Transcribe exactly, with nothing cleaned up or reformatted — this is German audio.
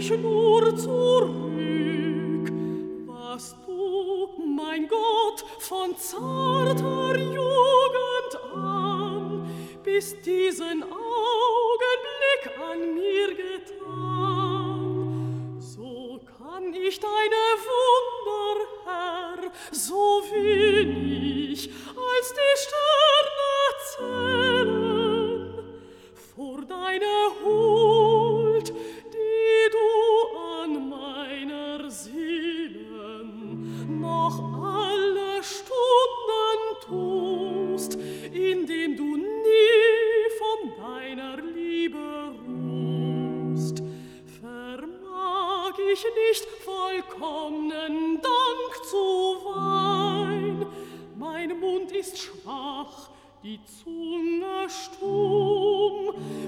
mich nur zurück, was du, mein Gott, von zarter Jugend an bis diesen Augenblick an mir getan. So kann ich deine Wunder, Herr, so wenig als die Sterne zählen, vor deiner Huld, die du an meiner Seelen noch alle Stunden tust, indem du nie von deiner Liebe ruhst. Vermag ich nicht vollkommenen Dank zu weihn, mein Mund ist schwach, die Zunge stumm,